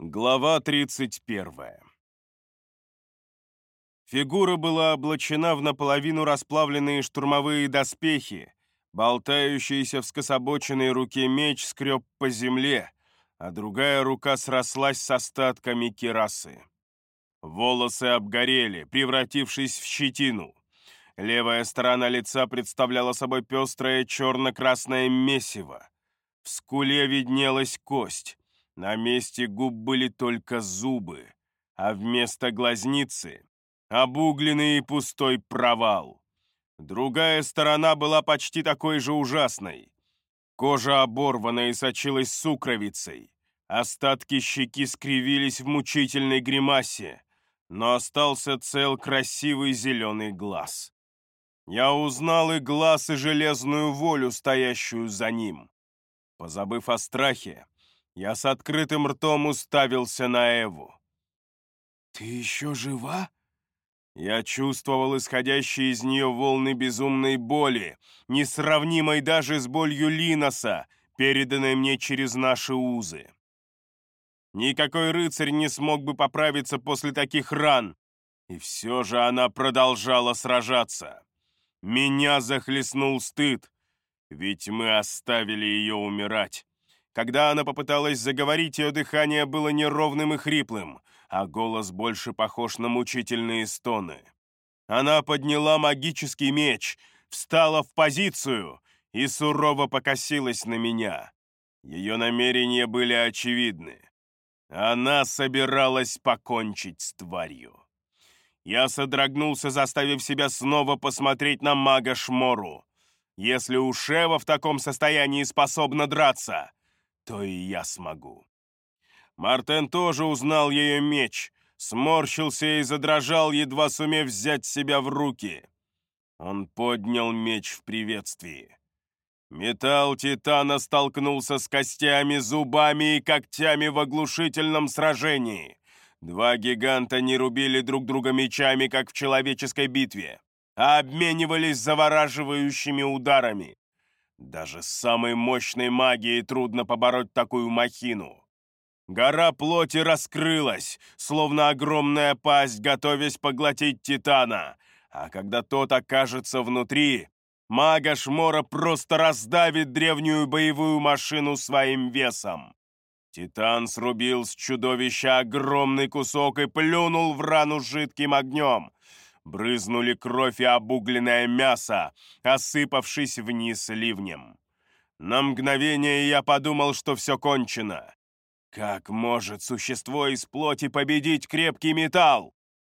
Глава 31. Фигура была облачена в наполовину расплавленные штурмовые доспехи, болтающийся в скособоченной руке меч скреб по земле, а другая рука срослась с остатками кирасы. Волосы обгорели, превратившись в щетину. Левая сторона лица представляла собой пестрое черно-красное месиво. В скуле виднелась кость. На месте губ были только зубы, а вместо глазницы — обугленный и пустой провал. Другая сторона была почти такой же ужасной. Кожа оборвана и сочилась сукровицей. Остатки щеки скривились в мучительной гримасе, но остался цел красивый зеленый глаз. Я узнал и глаз, и железную волю, стоящую за ним. Позабыв о страхе, я с открытым ртом уставился на Эву. «Ты еще жива?» Я чувствовал исходящие из нее волны безумной боли, несравнимой даже с болью Линоса, переданной мне через наши узы. Никакой рыцарь не смог бы поправиться после таких ран, и все же она продолжала сражаться. Меня захлестнул стыд, ведь мы оставили ее умирать. Когда она попыталась заговорить, ее дыхание было неровным и хриплым, а голос больше похож на мучительные стоны. Она подняла магический меч, встала в позицию и сурово покосилась на меня. Ее намерения были очевидны. Она собиралась покончить с тварью. Я содрогнулся, заставив себя снова посмотреть на мага Шмору. Если уж Эва в таком состоянии способна драться, то и я смогу. Мартен тоже узнал ее меч, сморщился и задрожал, едва сумев взять себя в руки. Он поднял меч в приветствии. Металл Титана столкнулся с костями, зубами и когтями в оглушительном сражении. Два гиганта не рубили друг друга мечами, как в человеческой битве, а обменивались завораживающими ударами. Даже с самой мощной магией трудно побороть такую махину. Гора плоти раскрылась, словно огромная пасть, готовясь поглотить Титана, а когда тот окажется внутри, мага Шмора просто раздавит древнюю боевую машину своим весом. Титан срубил с чудовища огромный кусок и плюнул в рану жидким огнем. Брызнули кровь и обугленное мясо, осыпавшись вниз ливнем. На мгновение я подумал, что все кончено. Как может существо из плоти победить крепкий металл?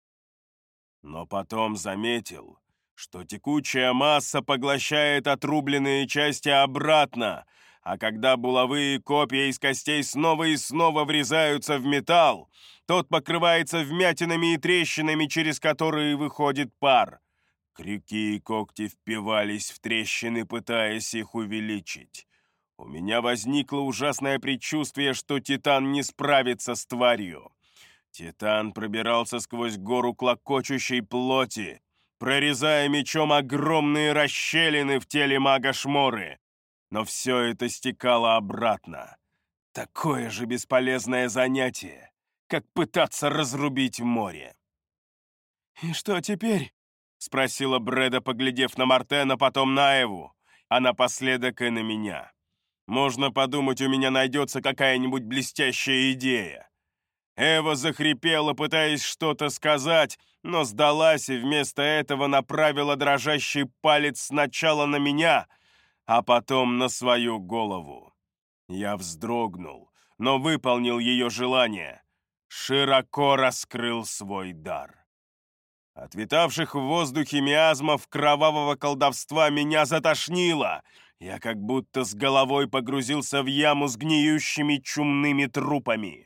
Но потом заметил, что текучая масса поглощает отрубленные части обратно, а когда булавы и копья из костей снова и снова врезаются в металл, тот покрывается вмятинами и трещинами, через которые выходит пар. Крюки и когти впивались в трещины, пытаясь их увеличить. У меня возникло ужасное предчувствие, что Титан не справится с тварью. Титан пробирался сквозь гору клокочущей плоти, прорезая мечом огромные расщелины в теле мага Шморы. Но все это стекало обратно. Такое же бесполезное занятие, как пытаться разрубить море. «И что теперь?» — спросила Брэда, поглядев на Мартена, потом на Эву, а напоследок и на меня. «Можно подумать, у меня найдется какая-нибудь блестящая идея». Эва захрипела, пытаясь что-то сказать, но сдалась и вместо этого направила дрожащий палец сначала на меня, а потом на свою голову. Я вздрогнул, но выполнил ее желание. Широко раскрыл свой дар. От витавших в воздухе миазмов кровавого колдовства меня затошнило. Я как будто с головой погрузился в яму с гниющими чумными трупами.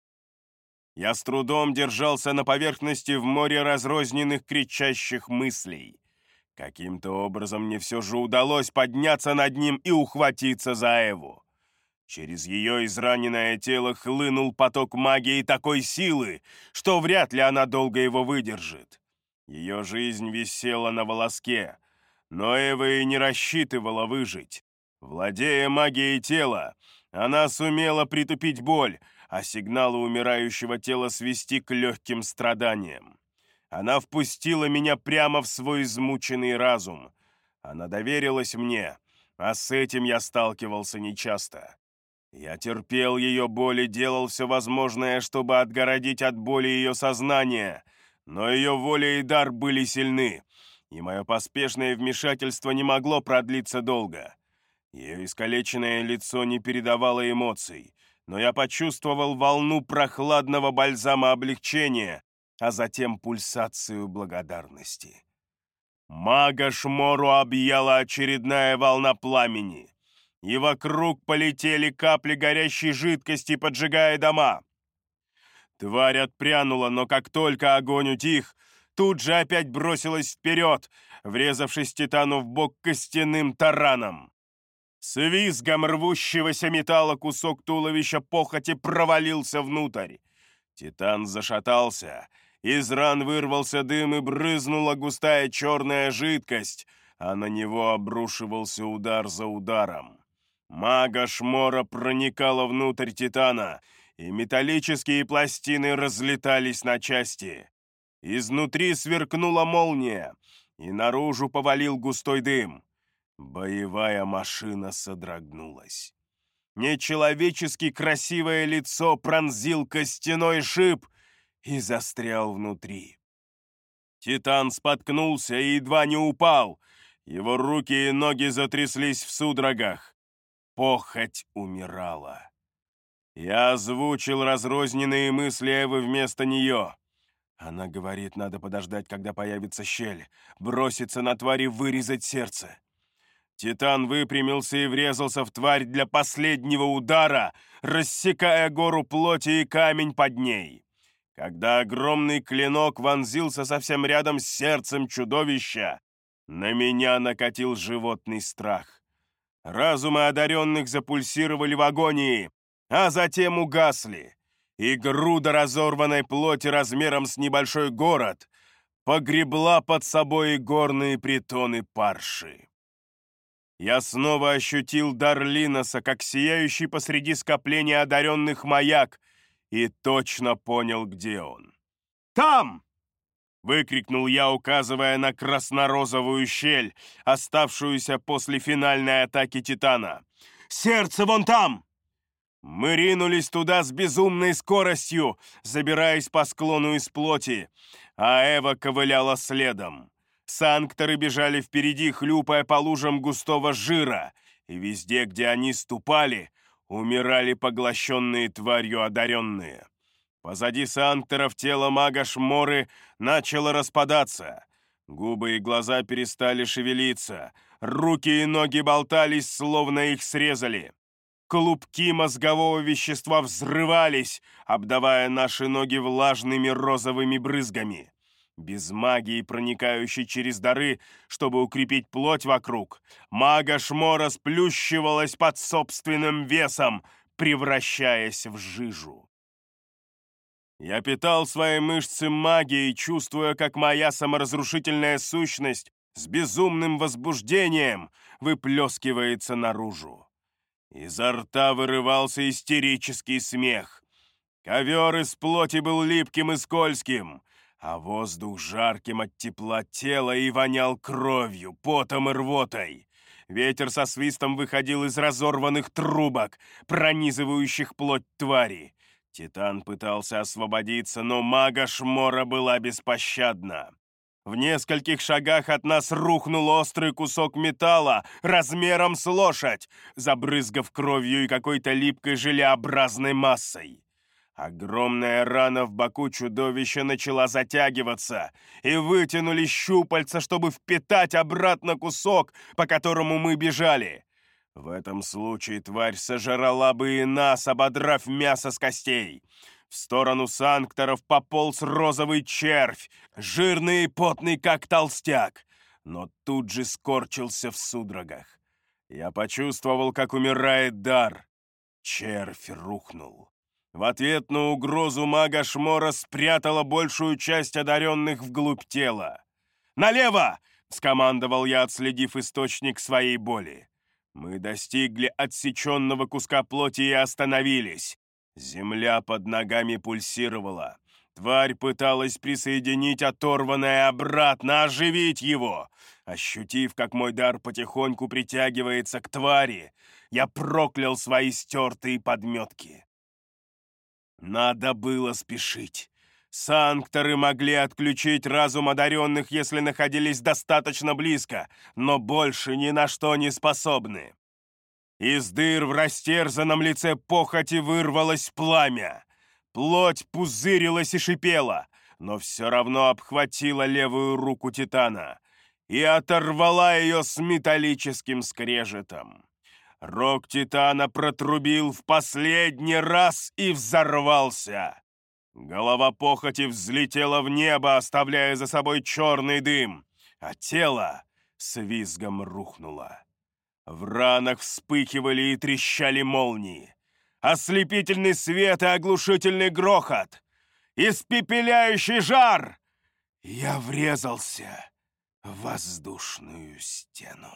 Я с трудом держался на поверхности в море разрозненных кричащих мыслей. Каким-то образом мне все же удалось подняться над ним и ухватиться за Эву. Через ее израненное тело хлынул поток магии такой силы, что вряд ли она долго его выдержит. Ее жизнь висела на волоске, но Эва и не рассчитывала выжить. Владея магией тела, Она сумела притупить боль, а сигналы умирающего тела свести к легким страданиям. Она впустила меня прямо в свой измученный разум. Она доверилась мне, а с этим я сталкивался нечасто. Я терпел ее боль и делал все возможное, чтобы отгородить от боли ее сознание, но ее воля и дар были сильны, и мое поспешное вмешательство не могло продлиться долго. Ее искалеченное лицо не передавало эмоций, но я почувствовал волну прохладного бальзама облегчения, а затем пульсацию благодарности. Мага Шмору объяла очередная волна пламени, и вокруг полетели капли горящей жидкости, поджигая дома. Тварь отпрянула, но как только огонь утих, тут же опять бросилась вперед, врезавшись Титану в бок костяным тараном. С визгом рвущегося металла кусок туловища похоти провалился внутрь. Титан зашатался, из ран вырвался дым и брызнула густая черная жидкость, а на него обрушивался удар за ударом. Мага Шмора проникала внутрь Титана, и металлические пластины разлетались на части. Изнутри сверкнула молния, и наружу повалил густой дым. Боевая машина содрогнулась. Нечеловечески красивое лицо пронзил костяной шип и застрял внутри. Титан споткнулся и едва не упал. Его руки и ноги затряслись в судорогах. Похоть умирала. Я озвучил разрозненные мысли Эвы вместо нее. Она говорит, надо подождать, когда появится щель, броситься на тварь и вырезать сердце. Титан выпрямился и врезался в тварь для последнего удара, рассекая гору плоти и камень под ней. Когда огромный клинок вонзился совсем рядом с сердцем чудовища, на меня накатил животный страх. Разумы одаренных запульсировали в агонии, а затем угасли, и груда разорванной плоти размером с небольшой город погребла под собой и горные притоны Парши. Я снова ощутил дар Линоса, как сияющий посреди скопления одаренных маяк, и точно понял, где он. «Там!» — выкрикнул я, указывая на краснорозовую щель, оставшуюся после финальной атаки Титана. «Сердце вон там!» Мы ринулись туда с безумной скоростью, забираясь по склону из плоти, а Эва ковыляла следом. Санкторы бежали впереди, хлюпая по лужам густого жира, и везде, где они ступали, умирали поглощенные тварью одаренные. Позади санкторов тело мага Шморы начало распадаться. Губы и глаза перестали шевелиться, руки и ноги болтались, словно их срезали. Клубки мозгового вещества взрывались, обдавая наши ноги влажными розовыми брызгами. Без магии, проникающей через дары, чтобы укрепить плоть вокруг, мага Шмора сплющивалась под собственным весом, превращаясь в жижу. Я питал свои мышцы магией, чувствуя, как моя саморазрушительная сущность с безумным возбуждением выплескивается наружу. Изо рта вырывался истерический смех. Ковер из плоти был липким и скользким, а воздух жарким от тепла тела и вонял кровью, потом и рвотой. Ветер со свистом выходил из разорванных трубок, пронизывающих плоть твари. Титан пытался освободиться, но мага Шмора была беспощадна. В нескольких шагах от нас рухнул острый кусок металла размером с лошадь, забрызгав кровью и какой-то липкой желеобразной массой. Огромная рана в боку чудовища начала затягиваться, и вытянули щупальца, чтобы впитать обратно кусок, по которому мы бежали. В этом случае тварь сожрала бы и нас, ободрав мясо с костей. В сторону санкторов пополз розовый червь, жирный и потный, как толстяк, но тут же скорчился в судорогах. Я почувствовал, как умирает дар. Червь рухнул. В ответ на угрозу мага Шмора спрятала большую часть одаренных вглубь тела. «Налево!» — скомандовал я, отследив источник своей боли. Мы достигли отсеченного куска плоти и остановились. Земля под ногами пульсировала. Тварь пыталась присоединить оторванное обратно, оживить его. Ощутив, как мой дар потихоньку притягивается к твари, я проклял свои стертые подметки. Надо было спешить. Санкторы могли отключить разум одаренных, если находились достаточно близко, но больше ни на что не способны. Из дыр в растерзанном лице похоти вырвалось пламя. Плоть пузырилась и шипела, но все равно обхватила левую руку Титана и оторвала ее с металлическим скрежетом. Рог Титана протрубил в последний раз и взорвался. Голова похоти взлетела в небо, оставляя за собой черный дым, а тело с визгом рухнуло. В ранах вспыхивали и трещали молнии. Ослепительный свет и оглушительный грохот. Испепеляющий жар. Я врезался в воздушную стену.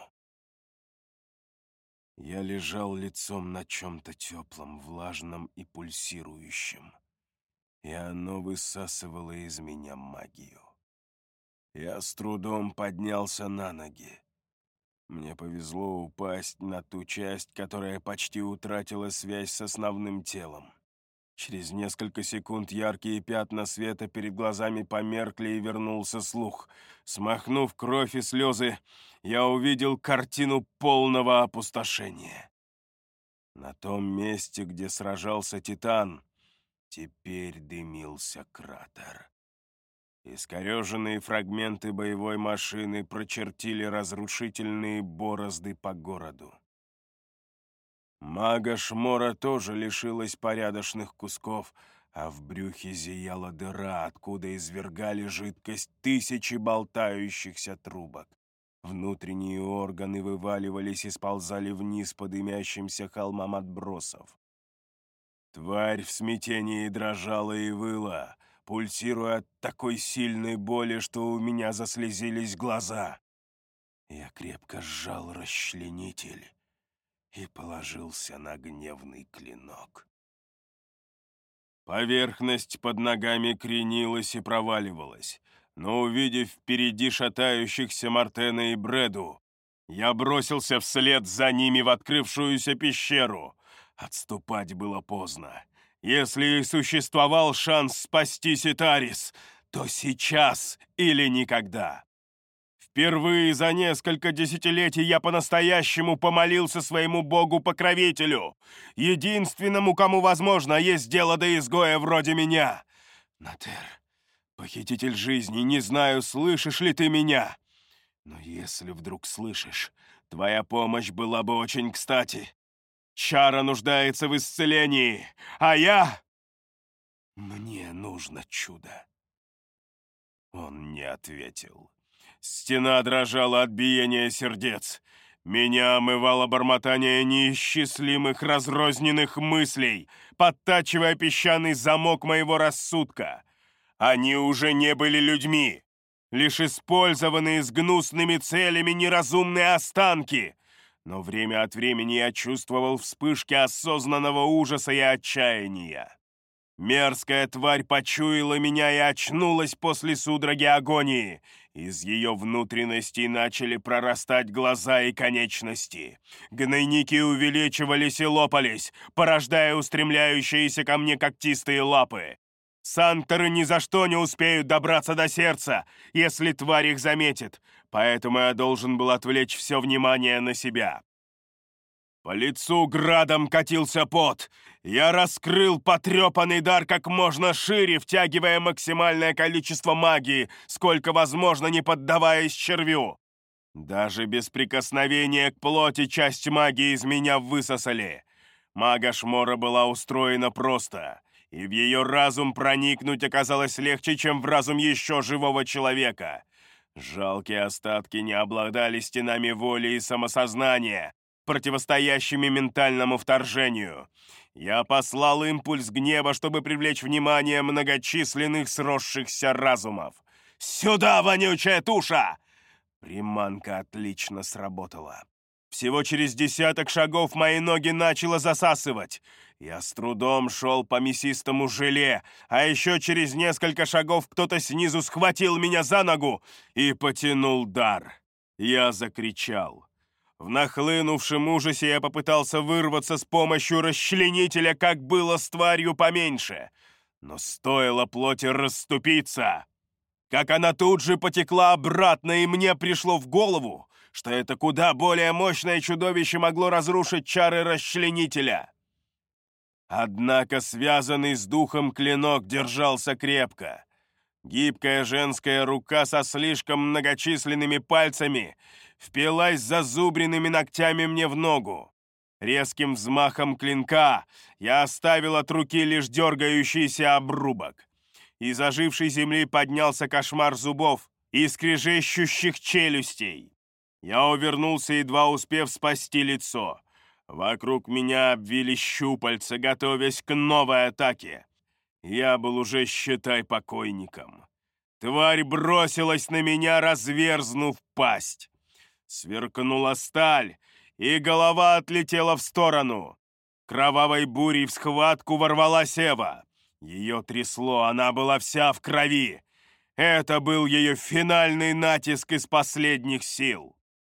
Я лежал лицом на чем-то теплом, влажном и пульсирующем, и оно высасывало из меня магию. Я с трудом поднялся на ноги. Мне повезло упасть на ту часть, которая почти утратила связь с основным телом. Через несколько секунд яркие пятна света перед глазами померкли и вернулся слух. Смахнув кровь и слезы, я увидел картину полного опустошения. На том месте, где сражался Титан, теперь дымился кратер. Искореженные фрагменты боевой машины прочертили разрушительные борозды по городу. Мага Шмора тоже лишилась порядочных кусков, а в брюхе зияла дыра, откуда извергали жидкость тысячи болтающихся трубок. Внутренние органы вываливались и сползали вниз по дымящимся холмам отбросов. Тварь в смятении дрожала и выла, пульсируя от такой сильной боли, что у меня заслезились глаза. Я крепко сжал расчленитель и положился на гневный клинок. Поверхность под ногами кренилась и проваливалась, но, увидев впереди шатающихся Мартена и Бреду, я бросился вслед за ними в открывшуюся пещеру. Отступать было поздно. Если и существовал шанс спасти Ситарис, то сейчас или никогда. Впервые за несколько десятилетий я по-настоящему помолился своему богу-покровителю, единственному, кому, возможно, есть дело до изгоя вроде меня. Натер, похититель жизни, не знаю, слышишь ли ты меня, но если вдруг слышишь, твоя помощь была бы очень кстати. Чара нуждается в исцелении, а я... Мне нужно чудо. Он не ответил. Стена дрожала от биения сердец. Меня омывало бормотание неисчислимых разрозненных мыслей, подтачивая песчаный замок моего рассудка. Они уже не были людьми, лишь использованные с гнусными целями неразумные останки. Но время от времени я чувствовал вспышки осознанного ужаса и отчаяния. Мерзкая тварь почуяла меня и очнулась после судороги агонии. Из ее внутренностей начали прорастать глаза и конечности. Гнойники увеличивались и лопались, порождая устремляющиеся ко мне когтистые лапы. Санкторы ни за что не успеют добраться до сердца, если тварь их заметит, поэтому я должен был отвлечь все внимание на себя. По лицу градом катился пот. Я раскрыл потрепанный дар как можно шире, втягивая максимальное количество магии, сколько возможно, не поддаваясь червю. Даже без прикосновения к плоти часть магии из меня высосали. Мага Шмора была устроена просто, и в ее разум проникнуть оказалось легче, чем в разум еще живого человека. Жалкие остатки не обладали стенами воли и самосознания, противостоящими ментальному вторжению. Я послал импульс гнева, чтобы привлечь внимание многочисленных сросшихся разумов. «Сюда, вонючая туша!» Приманка отлично сработала. Всего через десяток шагов мои ноги начало засасывать. Я с трудом шел по мясистому желе, а еще через несколько шагов кто-то снизу схватил меня за ногу и потянул дар. Я закричал. В нахлынувшем ужасе я попытался вырваться с помощью расчленителя, как было с тварью поменьше. Но стоило плоти расступиться, как она тут же потекла обратно, и мне пришло в голову, что это куда более мощное чудовище могло разрушить чары расчленителя. Однако связанный с духом клинок держался крепко. Гибкая женская рука со слишком многочисленными пальцами впилась зазубренными ногтями мне в ногу. Резким взмахом клинка я оставил от руки лишь дергающийся обрубок. Из ожившей земли поднялся кошмар зубов и скрежещущих челюстей. Я увернулся, едва успев спасти лицо. Вокруг меня обвили щупальца, готовясь к новой атаке. Я был уже, считай, покойником. Тварь бросилась на меня, разверзнув пасть. Сверкнула сталь, и голова отлетела в сторону. Кровавой бурей в схватку ворвалась Эва. Ее трясло, она была вся в крови. Это был ее финальный натиск из последних сил.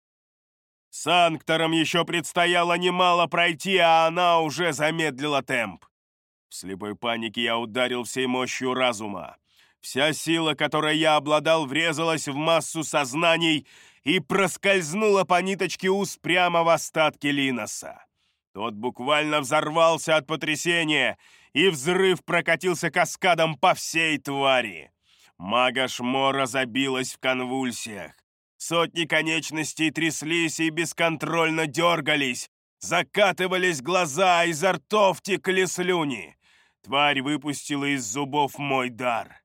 Санкторам еще предстояло немало пройти, а она уже замедлила темп. В слепой панике я ударил всей мощью разума. Вся сила, которой я обладал, врезалась в массу сознаний и проскользнула по ниточке уз прямо в остатки Линоса. Тот буквально взорвался от потрясения, и взрыв прокатился каскадом по всей твари. Мага Шмора забилась в конвульсиях. Сотни конечностей тряслись и бесконтрольно дергались. Закатывались глаза, изо ртов текли слюни. Тварь выпустила из зубов мой дар.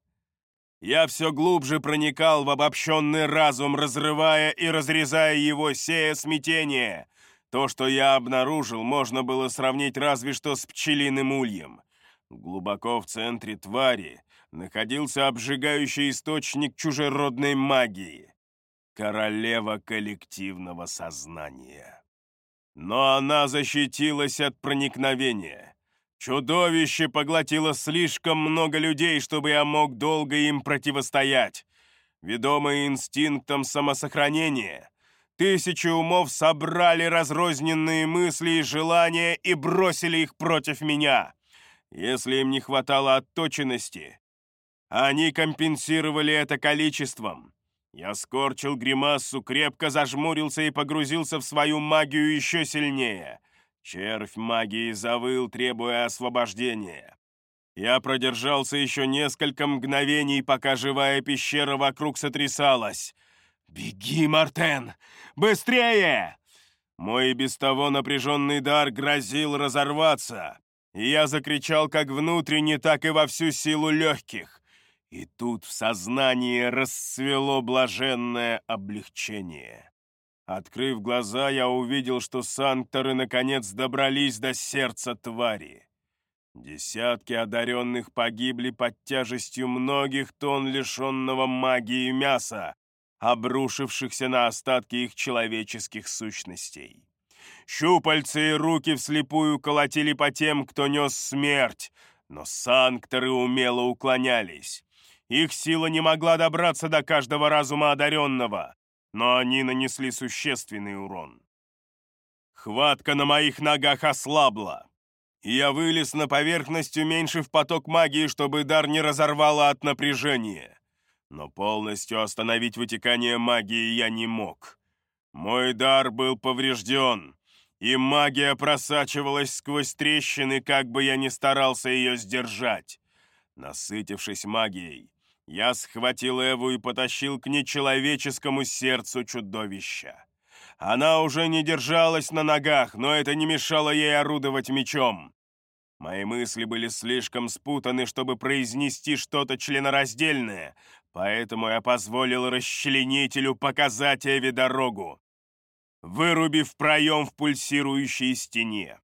Я все глубже проникал в обобщенный разум, разрывая и разрезая его, сея смятение. То, что я обнаружил, можно было сравнить разве что с пчелиным ульем. Глубоко в центре твари находился обжигающий источник чужеродной магии. Королева коллективного сознания. Но она защитилась от проникновения. Чудовище поглотило слишком много людей, чтобы я мог долго им противостоять. Ведомые инстинктом самосохранения, тысячи умов собрали разрозненные мысли и желания и бросили их против меня. Если им не хватало отточенности, они компенсировали это количеством. Я скорчил гримассу, крепко зажмурился и погрузился в свою магию еще сильнее. Червь магии завыл, требуя освобождения. Я продержался еще несколько мгновений, пока живая пещера вокруг сотрясалась. «Беги, Мартен! Быстрее!» Мой и без того напряженный дар грозил разорваться, и я закричал как внутренне, так и во всю силу легких. И тут в сознании расцвело блаженное облегчение. Открыв глаза, я увидел, что санкторы наконец добрались до сердца твари. Десятки одаренных погибли под тяжестью многих тонн лишенного магии мяса, обрушившихся на остатки их человеческих сущностей. Щупальца и руки вслепую колотили по тем, кто нес смерть, но санкторы умело уклонялись. Их сила не могла добраться до каждого разума одаренного, но они нанесли существенный урон. Хватка на моих ногах ослабла, и я вылез на поверхность, уменьшив поток магии, чтобы дар не разорвало от напряжения. Но полностью остановить вытекание магии я не мог. Мой дар был поврежден, и магия просачивалась сквозь трещины, как бы я ни старался ее сдержать. Насытившись магией, я схватил Эву и потащил к нечеловеческому сердцу чудовища. Она уже не держалась на ногах, но это не мешало ей орудовать мечом. Мои мысли были слишком спутаны, чтобы произнести что-то членораздельное, поэтому я позволил расчленителю показать Эве дорогу, вырубив проем в пульсирующей стене.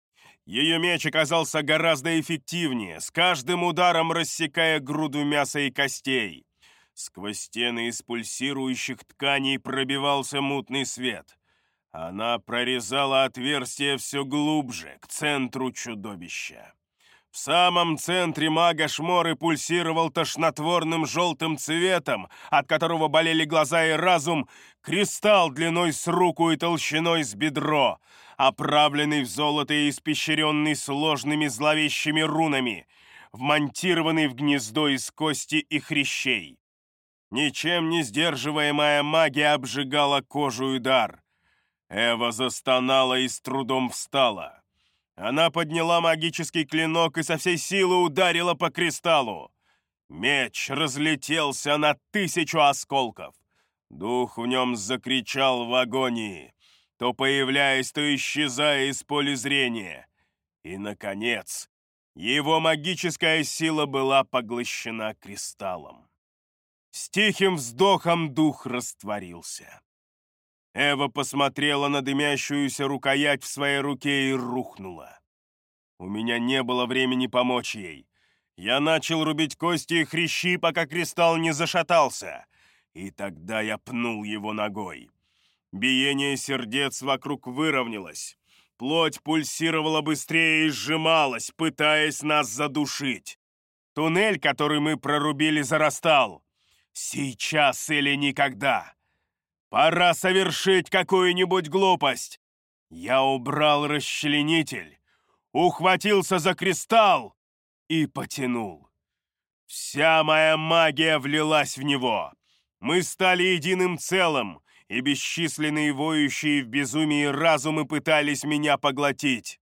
Ее меч оказался гораздо эффективнее, с каждым ударом рассекая груду мяса и костей. Сквозь стены из пульсирующих тканей пробивался мутный свет. Она прорезала отверстие все глубже, к центру чудовища. В самом центре мага Шморы пульсировал тошнотворным желтым цветом, от которого болели глаза и разум, кристалл длиной с руку и толщиной с бедро, оправленный в золото и испещренный сложными зловещими рунами, вмонтированный в гнездо из кости и хрящей. Ничем не сдерживаемая магия обжигала кожу и дар. Эва застонала и с трудом встала. Она подняла магический клинок и со всей силы ударила по кристаллу. Меч разлетелся на 1000 осколков. Дух в нем закричал в агонии, то появляясь, то исчезая из поля зрения. И, наконец, его магическая сила была поглощена кристаллом. С тихим вздохом дух растворился. Эва посмотрела на дымящуюся рукоять в своей руке и рухнула. У меня не было времени помочь ей. Я начал рубить кости и хрящи, пока кристалл не зашатался. И тогда я пнул его ногой. Биение сердец вокруг выровнялось. Плоть пульсировала быстрее и сжималась, пытаясь нас задушить. Туннель, который мы прорубили, зарастал. Сейчас или никогда. Пора совершить какую-нибудь глупость. Я убрал расчленитель, ухватился за кристалл и потянул. Вся моя магия влилась в него. Мы стали единым целым, и бесчисленные воющие в безумии разумы пытались меня поглотить.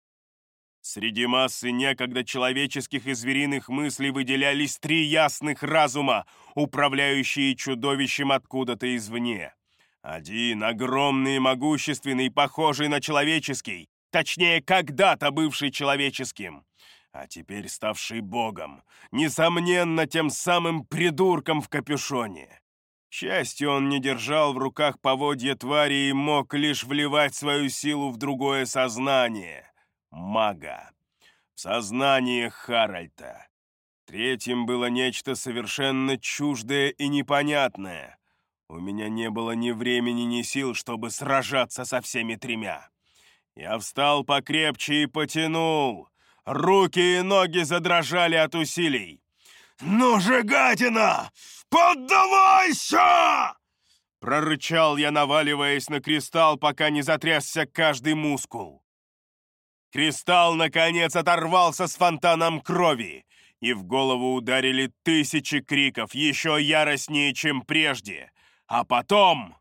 Среди массы некогда человеческих и звериных мыслей выделялись 3 ясных разума, управляющие чудовищем откуда-то извне. Один огромный и могущественный, похожий на человеческий, точнее, когда-то бывший человеческим, а теперь ставший богом, несомненно, тем самым придурком в капюшоне. К счастью, он не держал в руках поводья твари и мог лишь вливать свою силу в другое сознание — мага. В сознание Харальта. Третьим было нечто совершенно чуждое и непонятное. У меня не было ни времени, ни сил, чтобы сражаться со всеми 3. Я встал покрепче и потянул. Руки и ноги задрожали от усилий. «Ну же, гадина! Поддавайся!» Прорычал я, наваливаясь на кристалл, пока не затрясся каждый мускул. Кристалл, наконец, оторвался с фонтаном крови, и в голову ударили 1000 криков, еще яростнее, чем прежде. А потом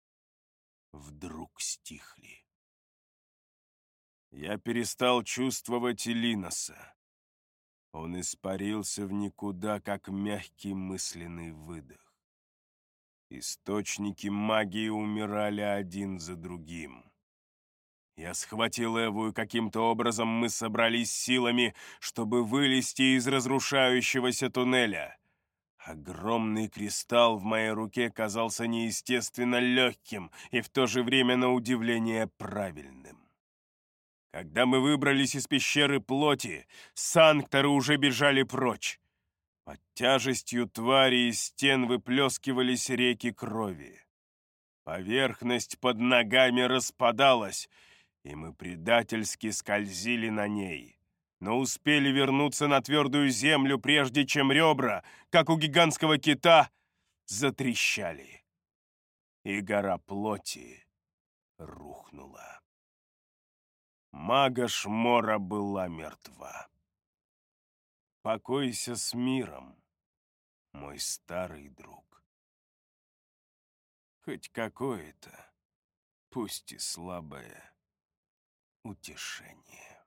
вдруг стихли. Я перестал чувствовать Линоса. Он испарился в никуда, как мягкий мысленный выдох. Источники магии умирали один за другим. Я схватил Эву, и каким-то образом мы собрались силами, чтобы вылезти из разрушающегося туннеля. Огромный кристалл в моей руке казался неестественно легким и в то же время, на удивление, правильным. Когда мы выбрались из пещеры плоти, санкторы уже бежали прочь. Под тяжестью твари из стен выплескивались реки крови. Поверхность под ногами распадалась, и мы предательски скользили на ней, но успели вернуться на твердую землю, прежде чем ребра, как у гигантского кита, затрещали, и гора плоти рухнула. Мага Шмора была мертва. Покойся с миром, мой старый друг. Хоть какое-то, пусть и слабое, утешение.